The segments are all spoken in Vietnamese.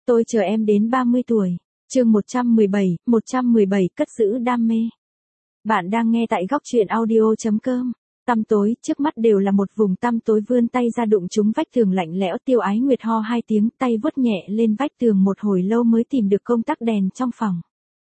Tôi chờ em đến 30 tuổi. Chương 117 cất giữ đam mê. Bạn đang nghe tại góc truyện audio.com. Tăm tối, trước mắt đều là một vùng tăm tối, vươn tay ra đụng trúng vách tường lạnh lẽo. Tiêu Ái Nguyệt ho hai tiếng, tay vuốt nhẹ lên vách tường một hồi lâu mới tìm được công tắc đèn trong phòng.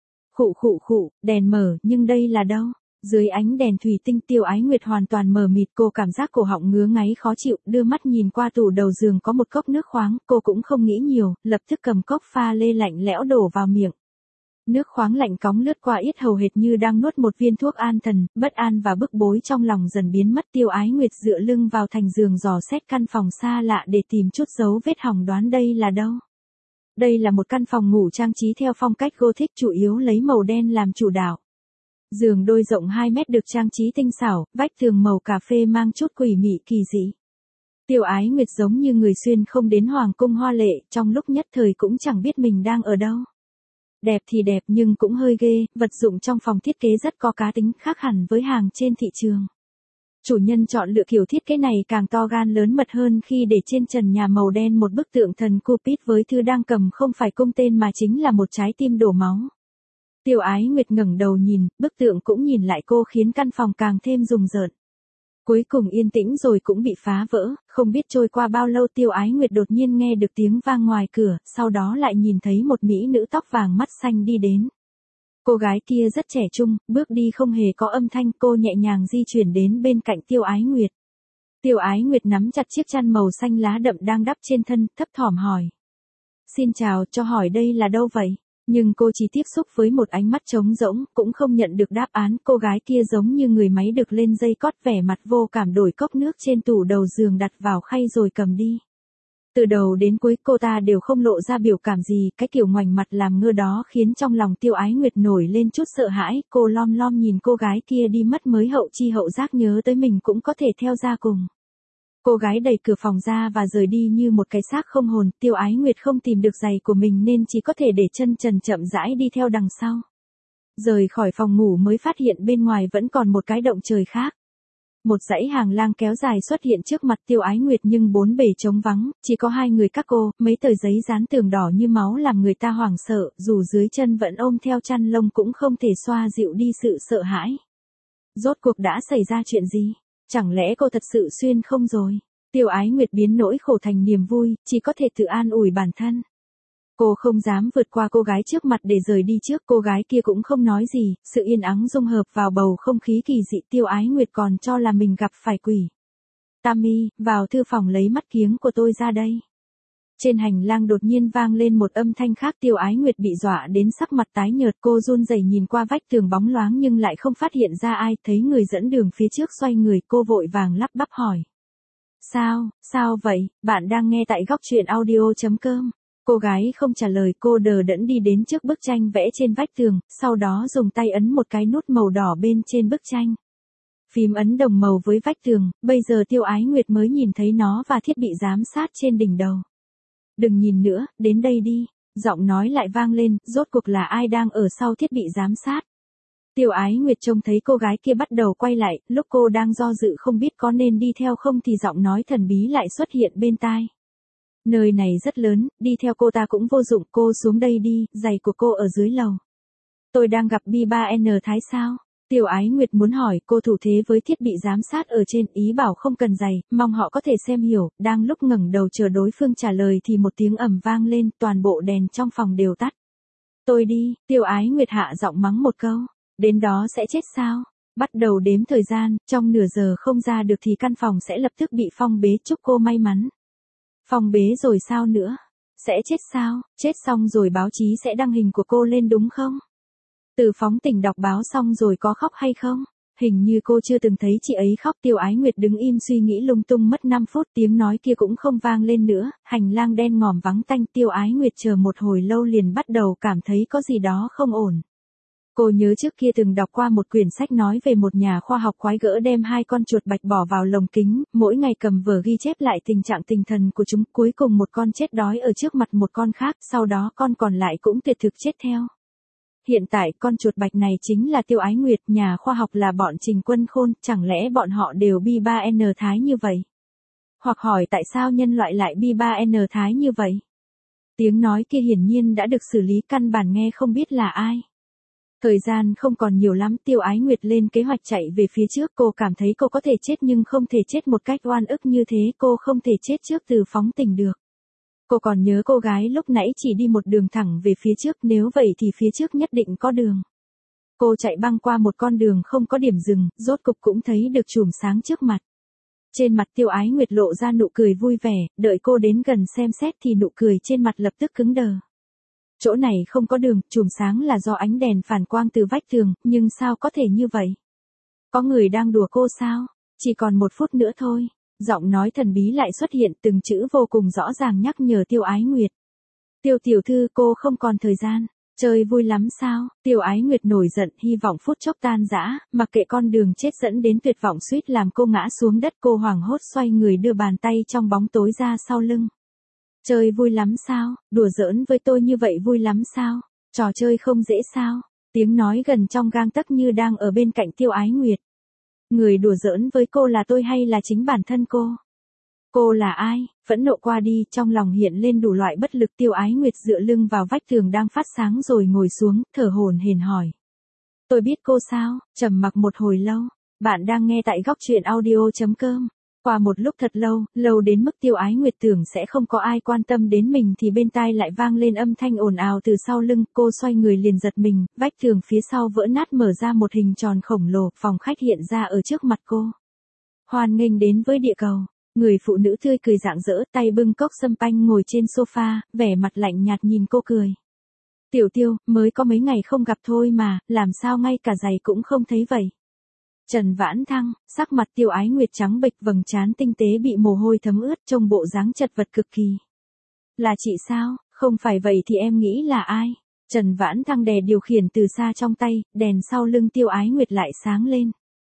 Khụ, đèn mở, nhưng đây là đâu? Dưới ánh đèn thủy tinh, Tiêu Ái Nguyệt hoàn toàn mờ mịt, cô cảm giác cổ họng ngứa ngáy khó chịu, đưa mắt nhìn qua tủ đầu giường có một cốc nước khoáng, cô cũng không nghĩ nhiều, lập tức cầm cốc pha lê lạnh lẽo đổ vào miệng. Nước khoáng lạnh cóng lướt qua yết hầu hệt như đang nuốt một viên thuốc an thần, bất an và bức bối trong lòng dần biến mất. Tiêu Ái Nguyệt dựa lưng vào thành giường dò xét căn phòng xa lạ để tìm chút dấu vết hỏng, đoán đây là đâu. Đây là một căn phòng ngủ trang trí theo phong cách Gothic, chủ yếu lấy màu đen làm chủ đạo. Giường đôi rộng 2 mét được trang trí tinh xảo, vách tường màu cà phê mang chút quỷ mị kỳ dị. Tiêu Ái Nguyệt giống như người xuyên không đến hoàng cung hoa lệ, trong lúc nhất thời cũng chẳng biết mình đang ở đâu. Đẹp thì đẹp nhưng cũng hơi ghê, vật dụng trong phòng thiết kế rất có cá tính, khác hẳn với hàng trên thị trường. Chủ nhân chọn lựa kiểu thiết kế này càng to gan lớn mật hơn khi để trên trần nhà màu đen một bức tượng thần Cupid với thứ đang cầm không phải cung tên mà chính là một trái tim đổ máu. Tiêu Ái Nguyệt ngẩng đầu nhìn, bức tượng cũng nhìn lại cô, khiến căn phòng càng thêm rùng rợn. Cuối cùng yên tĩnh rồi cũng bị phá vỡ, không biết trôi qua bao lâu Tiêu Ái Nguyệt đột nhiên nghe được tiếng vang ngoài cửa, sau đó lại nhìn thấy một mỹ nữ tóc vàng mắt xanh đi đến. Cô gái kia rất trẻ trung, bước đi không hề có âm thanh, cô nhẹ nhàng di chuyển đến bên cạnh Tiêu Ái Nguyệt. Tiêu Ái Nguyệt nắm chặt chiếc chăn màu xanh lá đậm đang đắp trên thân, thấp thỏm hỏi. Xin chào, cho hỏi đây là đâu vậy? Nhưng cô chỉ tiếp xúc với một ánh mắt trống rỗng, cũng không nhận được đáp án. Cô gái kia giống như người máy được lên dây cót, vẻ mặt vô cảm đổi cốc nước trên tủ đầu giường đặt vào khay rồi cầm đi. Từ đầu đến cuối cô ta đều không lộ ra biểu cảm gì, cái kiểu ngoảnh mặt làm ngơ đó khiến trong lòng Tiêu Ái Nguyệt nổi lên chút sợ hãi. Cô lom lom nhìn cô gái kia đi mất mới hậu chi hậu giác nhớ tới mình cũng có thể theo ra cùng. Cô gái đẩy cửa phòng ra và rời đi như một cái xác không hồn. Tiêu Ái Nguyệt không tìm được giày của mình nên chỉ có thể để chân trần chậm rãi đi theo đằng sau. Rời khỏi phòng ngủ mới phát hiện bên ngoài vẫn còn một cái động trời khác. Một dãy hàng lang kéo dài xuất hiện trước mặt Tiêu Ái Nguyệt nhưng bốn bề trống vắng, chỉ có hai người các cô, mấy tờ giấy dán tường đỏ như máu làm người ta hoảng sợ, dù dưới chân vẫn ôm theo chăn lông cũng không thể xoa dịu đi sự sợ hãi. Rốt cuộc đã xảy ra chuyện gì? Chẳng lẽ cô thật sự xuyên không rồi? Tiêu Ái Nguyệt biến nỗi khổ thành niềm vui, chỉ có thể tự an ủi bản thân. Cô không dám vượt qua cô gái trước mặt để rời đi trước, cô gái kia cũng không nói gì, sự yên ắng dung hợp vào bầu không khí kỳ dị. Tiêu Ái Nguyệt còn cho là mình gặp phải quỷ. Tammy, vào thư phòng lấy mắt kiếng của tôi ra đây. Trên hành lang đột nhiên vang lên một âm thanh khác, Tiêu Ái Nguyệt bị dọa đến sắc mặt tái nhợt, cô run rẩy nhìn qua vách tường bóng loáng nhưng lại không phát hiện ra ai, thấy người dẫn đường phía trước xoay người, cô vội vàng lắp bắp hỏi. Sao vậy, bạn đang nghe tại góc truyện audio.com. Cô gái không trả lời, cô đờ đẫn đi đến trước bức tranh vẽ trên vách tường, sau đó dùng tay ấn một cái nút màu đỏ bên trên bức tranh. Phím ấn đồng màu với vách tường, bây giờ Tiêu Ái Nguyệt mới nhìn thấy nó và thiết bị giám sát trên đỉnh đầu. Đừng nhìn nữa, đến đây đi. Giọng nói lại vang lên, rốt cuộc là ai đang ở sau thiết bị giám sát. Tiêu Ái Nguyệt trông thấy cô gái kia bắt đầu quay lại, lúc cô đang do dự không biết có nên đi theo không thì giọng nói thần bí lại xuất hiện bên tai. Nơi này rất lớn, đi theo cô ta cũng vô dụng, cô xuống đây đi, giày của cô ở dưới lầu. Tôi đang gặp B3N Thái sao? Tiêu Ái Nguyệt muốn hỏi, cô thủ thế với thiết bị giám sát ở trên, ý bảo không cần giày, mong họ có thể xem hiểu. Đang lúc ngẩng đầu chờ đối phương trả lời thì một tiếng ầm vang lên, toàn bộ đèn trong phòng đều tắt. Tôi đi, Tiêu Ái Nguyệt hạ giọng mắng một câu. Đến đó sẽ chết sao? Bắt đầu đếm thời gian, trong nửa giờ không ra được thì căn phòng sẽ lập tức bị phong bế, chúc cô may mắn. Phong bế rồi sao nữa? Sẽ chết sao? Chết xong rồi báo chí sẽ đăng hình của cô lên đúng không? Từ phóng tình đọc báo xong rồi có khóc hay không? Hình như cô chưa từng thấy chị ấy khóc. Tiêu Ái Nguyệt đứng im suy nghĩ lung tung mất 5 phút, tiếng nói kia cũng không vang lên nữa, hành lang đen ngòm vắng tanh. Tiêu Ái Nguyệt chờ một hồi lâu liền bắt đầu cảm thấy có gì đó không ổn. Cô nhớ trước kia từng đọc qua một quyển sách nói về một nhà khoa học quái gở đem 2 con chuột bạch bỏ vào lồng kính, mỗi ngày cầm vở ghi chép lại tình trạng tinh thần của chúng, cuối cùng một con chết đói ở trước mặt một con khác, sau đó con còn lại cũng tuyệt thực chết theo. Hiện tại con chuột bạch này chính là Tiêu Ái Nguyệt, nhà khoa học là bọn Trình Quân Khôn, chẳng lẽ bọn họ đều B3N Thái như vậy? Hoặc hỏi tại sao nhân loại lại B3N Thái như vậy? Tiếng nói kia hiển nhiên đã được xử lý, căn bản nghe không biết là ai. Thời gian không còn nhiều lắm, Tiêu Ái Nguyệt lên kế hoạch chạy về phía trước, cô cảm thấy cô có thể chết nhưng không thể chết một cách oan ức như thế, cô không thể chết trước Từ Phóng Tình được. Cô còn nhớ cô gái lúc nãy chỉ đi một đường thẳng về phía trước, nếu vậy thì phía trước nhất định có đường. Cô chạy băng qua một con đường không có điểm dừng, rốt cục cũng thấy được chùm sáng trước mặt. Trên mặt Tiêu Ái Nguyệt lộ ra nụ cười vui vẻ, đợi cô đến gần xem xét thì nụ cười trên mặt lập tức cứng đờ. Chỗ này không có đường, chùm sáng là do ánh đèn phản quang từ vách tường, nhưng sao có thể như vậy? Có người đang đùa cô sao? Chỉ còn 1 phút nữa thôi. Giọng nói thần bí lại xuất hiện, từng chữ vô cùng rõ ràng nhắc nhở Tiêu Ái Nguyệt. Tiêu tiểu thư, cô không còn thời gian. Chơi vui lắm sao? Tiêu Ái Nguyệt nổi giận, hy vọng phút chốc tan rã, mặc kệ con đường chết dẫn đến tuyệt vọng suýt làm cô ngã xuống đất, cô hoảng hốt xoay người đưa bàn tay trong bóng tối ra sau lưng. Chơi vui lắm sao? Đùa giỡn với tôi như vậy vui lắm sao? Trò chơi không dễ sao? Tiếng nói gần trong gang tấc như đang ở bên cạnh Tiêu Ái Nguyệt. Người đùa giỡn với cô là tôi hay là chính bản thân cô? Cô là ai? Phẫn nộ qua đi, trong lòng hiện lên đủ loại bất lực. Tiêu Ái Nguyệt dựa lưng vào vách tường đang phát sáng rồi ngồi xuống, thở hổn hển hỏi. Tôi biết cô sao? Trầm mặc một hồi lâu. Bạn đang nghe tại góc truyện audio.com. Qua một lúc thật lâu, lâu đến mức Tiêu Ái Nguyệt tưởng sẽ không có ai quan tâm đến mình thì bên tai lại vang lên âm thanh ồn ào từ sau lưng, cô xoay người liền giật mình, vách tường phía sau vỡ nát mở ra một hình tròn khổng lồ, phòng khách hiện ra ở trước mặt cô. Hoan nghênh đến với địa cầu. Người phụ nữ tươi cười rạng rỡ, tay bưng cốc sâm panh ngồi trên sofa, vẻ mặt lạnh nhạt nhìn cô cười. Tiểu Tiêu, mới có mấy ngày không gặp thôi mà, làm sao ngay cả giày cũng không thấy vậy? Trần Vãn Thăng, sắc mặt Tiêu Ái Nguyệt trắng bệch, vầng trán tinh tế bị mồ hôi thấm ướt, trông bộ dáng chật vật cực kỳ. Là chị sao? Không phải vậy thì em nghĩ là ai? Trần Vãn Thăng đè điều khiển từ xa trong tay, đèn sau lưng Tiêu Ái Nguyệt lại sáng lên.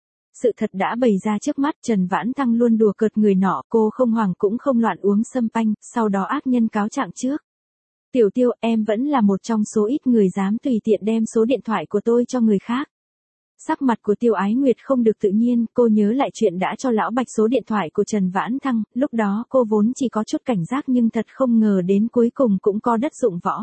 Sự thật đã bày ra trước mắt, Trần Vãn Thăng luôn đùa cợt người nọ, cô không hoảng cũng không loạn uống sâm panh, sau đó ác nhân cáo trạng trước. Tiểu Tiêu, em vẫn là một trong số ít người dám tùy tiện đem số điện thoại của tôi cho người khác. Sắc mặt của Tiêu Ái Nguyệt không được tự nhiên, cô nhớ lại chuyện đã cho Lão Bạch số điện thoại của Trần Vãn Thăng, lúc đó cô vốn chỉ có chút cảnh giác nhưng thật không ngờ đến cuối cùng cũng có đất dụng võ.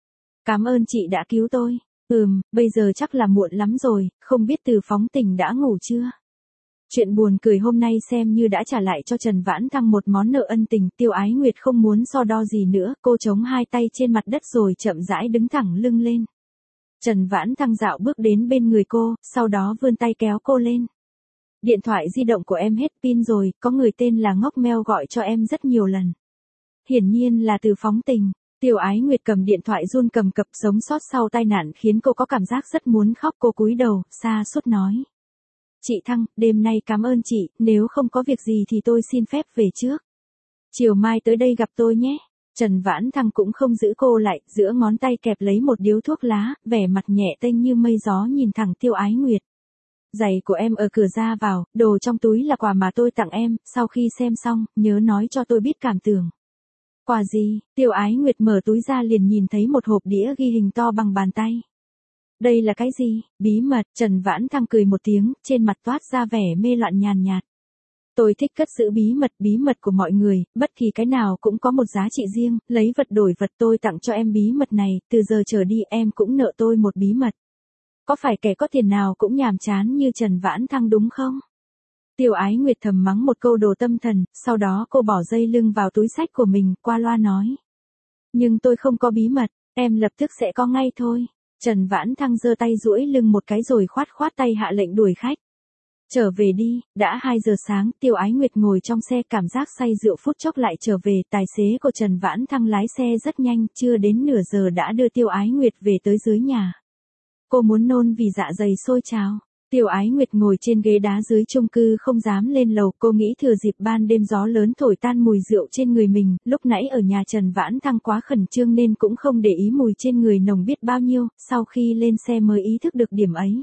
Cảm ơn chị đã cứu tôi. Bây giờ chắc là muộn lắm rồi, không biết Từ Phóng Tình đã ngủ chưa? Chuyện buồn cười hôm nay xem như đã trả lại cho Trần Vãn Thăng một món nợ ân tình. Tiêu Ái Nguyệt không muốn so đo gì nữa, cô chống hai tay trên mặt đất rồi chậm rãi đứng thẳng lưng lên. Trần Vãn Thăng dạo bước đến bên người cô, sau đó vươn tay kéo cô lên. Điện thoại di động của em hết pin rồi, có người tên là Ngốc Meo gọi cho em rất nhiều lần. Hiển nhiên là Từ Phóng Tình. Tiêu Ái Nguyệt cầm điện thoại run cầm cập, sống sót sau tai nạn khiến cô có cảm giác rất muốn khóc, cô cúi đầu, xa sút nói. Chị Thăng, đêm nay cảm ơn chị, nếu không có việc gì thì tôi xin phép về trước. Chiều mai tới đây gặp tôi nhé. Trần Vãn Thăng cũng không giữ cô lại, giữa ngón tay kẹp lấy một điếu thuốc lá, vẻ mặt nhẹ tênh như mây gió nhìn thẳng Tiêu Ái Nguyệt. Giày của em ở cửa ra vào, đồ trong túi là quà mà tôi tặng em, sau khi xem xong, nhớ nói cho tôi biết cảm tưởng. Quà gì? Tiêu Ái Nguyệt mở túi ra liền nhìn thấy một hộp đĩa ghi hình to bằng bàn tay. Đây là cái gì? Bí mật. Trần Vãn Thăng cười một tiếng, trên mặt toát ra vẻ mê loạn nhàn nhạt. Tôi thích cất giữ bí mật của mọi người, bất kỳ cái nào cũng có một giá trị riêng, lấy vật đổi vật, tôi tặng cho em bí mật này, từ giờ trở đi em cũng nợ tôi một bí mật. Có phải kẻ có tiền nào cũng nhàm chán như Trần Vãn Thăng đúng không? Tiêu Ái Nguyệt thầm mắng một câu đồ tâm thần, sau đó cô bỏ dây lưng vào túi xách của mình, qua loa nói. Nhưng tôi không có bí mật, em lập tức sẽ có ngay thôi. Trần Vãn Thăng giơ tay duỗi lưng một cái rồi khoát khoát tay hạ lệnh đuổi khách. Trở về đi, đã 2 giờ sáng, Tiêu Ái Nguyệt ngồi trong xe cảm giác say rượu phút chốc lại trở về, tài xế của Trần Vãn Thăng lái xe rất nhanh, chưa đến nửa giờ đã đưa Tiêu Ái Nguyệt về tới dưới nhà. Cô muốn nôn vì dạ dày sôi trào. Tiêu Ái Nguyệt ngồi trên ghế đá dưới chung cư không dám lên lầu, cô nghĩ thừa dịp ban đêm gió lớn thổi tan mùi rượu trên người mình, lúc nãy ở nhà Trần Vãn Thăng quá khẩn trương nên cũng không để ý mùi trên người nồng biết bao nhiêu, sau khi lên xe mới ý thức được điểm ấy.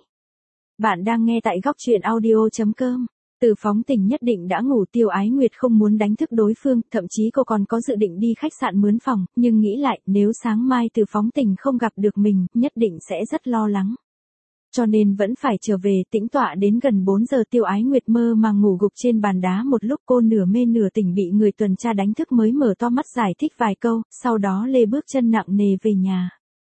Bạn đang nghe tại góc truyện audio.com. Từ Phóng Tình nhất định đã ngủ, Tiêu Ái Nguyệt không muốn đánh thức đối phương, thậm chí cô còn có dự định đi khách sạn mướn phòng, nhưng nghĩ lại, nếu sáng mai Từ Phóng Tình không gặp được mình, nhất định sẽ rất lo lắng. cho nên vẫn phải trở về tĩnh tọa đến gần 4 giờ. Tiêu Ái Nguyệt mơ màng ngủ gục trên bàn đá một lúc, cô nửa mê nửa tỉnh bị người tuần tra đánh thức mới mở to mắt giải thích vài câu, sau đó lê bước chân nặng nề về nhà.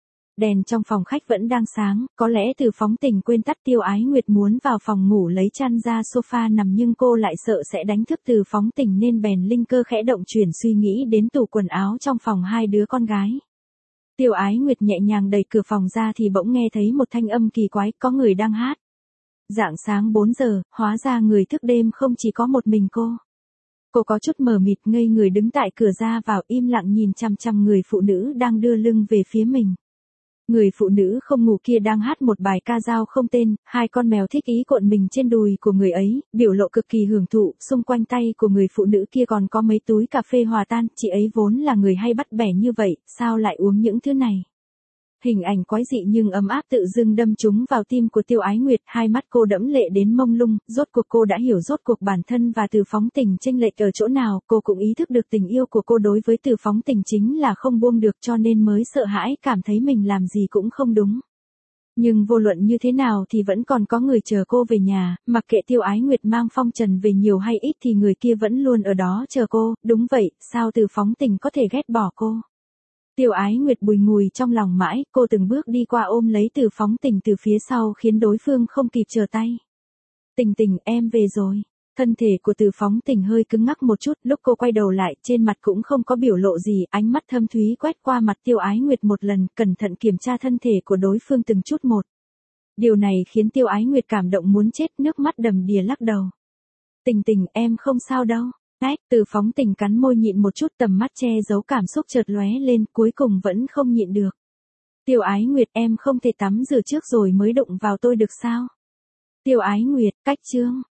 Đèn trong phòng khách vẫn đang sáng, có lẽ Từ Phóng Tình quên tắt. Tiêu Ái Nguyệt muốn vào phòng ngủ lấy chăn ra sofa nằm nhưng cô lại sợ sẽ đánh thức Từ Phóng Tình nên bèn linh cơ khẽ động chuyển suy nghĩ đến tủ quần áo trong phòng hai đứa con gái. Tiêu Ái Nguyệt nhẹ nhàng đẩy cửa phòng ra thì bỗng nghe thấy một thanh âm kỳ quái, có người đang hát. Rạng sáng 4 giờ, hóa ra người thức đêm không chỉ có một mình cô. Cô có chút mờ mịt ngây người đứng tại cửa ra vào im lặng nhìn chằm chằm người phụ nữ đang đưa lưng về phía mình. Người phụ nữ không ngủ kia đang hát một bài ca dao không tên, hai con mèo thích ý cuộn mình trên đùi của người ấy, biểu lộ cực kỳ hưởng thụ, xung quanh tay của người phụ nữ kia còn có mấy túi cà phê hòa tan, chị ấy vốn là người hay bắt bẻ như vậy, sao lại uống những thứ này. Hình ảnh quái dị nhưng ấm áp tự dưng đâm trúng vào tim của Tiêu Ái Nguyệt, hai mắt cô đẫm lệ đến mông lung, rốt cuộc cô đã hiểu rốt cuộc bản thân và Từ Phóng Tình chênh lệch ở chỗ nào, cô cũng ý thức được tình yêu của cô đối với Từ Phóng Tình chính là không buông được cho nên mới sợ hãi, cảm thấy mình làm gì cũng không đúng. Nhưng vô luận như thế nào thì vẫn còn có người chờ cô về nhà, mặc kệ Tiêu Ái Nguyệt mang phong trần về nhiều hay ít thì người kia vẫn luôn ở đó chờ cô, đúng vậy, sao Từ Phóng Tình có thể ghét bỏ cô. Tiêu Ái Nguyệt bùi ngùi trong lòng mãi, cô từng bước đi qua ôm lấy Từ Phóng Tình từ phía sau khiến đối phương không kịp trở tay. Tình Tình, em về rồi. Thân thể của Từ Phóng Tình hơi cứng ngắc một chút, lúc cô quay đầu lại, trên mặt cũng không có biểu lộ gì, ánh mắt thâm thúy quét qua mặt Tiêu Ái Nguyệt một lần, cẩn thận kiểm tra thân thể của đối phương từng chút một. Điều này khiến Tiêu Ái Nguyệt cảm động muốn chết, nước mắt đầm đìa lắc đầu. Tình Tình, em không sao đâu. Từ Phóng Tình cắn môi nhịn một chút, tầm mắt che giấu cảm xúc chợt lóe lên, cuối cùng vẫn không nhịn được. Tiêu Ái Nguyệt, em không thể tắm rửa trước rồi mới đụng vào tôi được sao? Tiêu Ái Nguyệt, cách chương.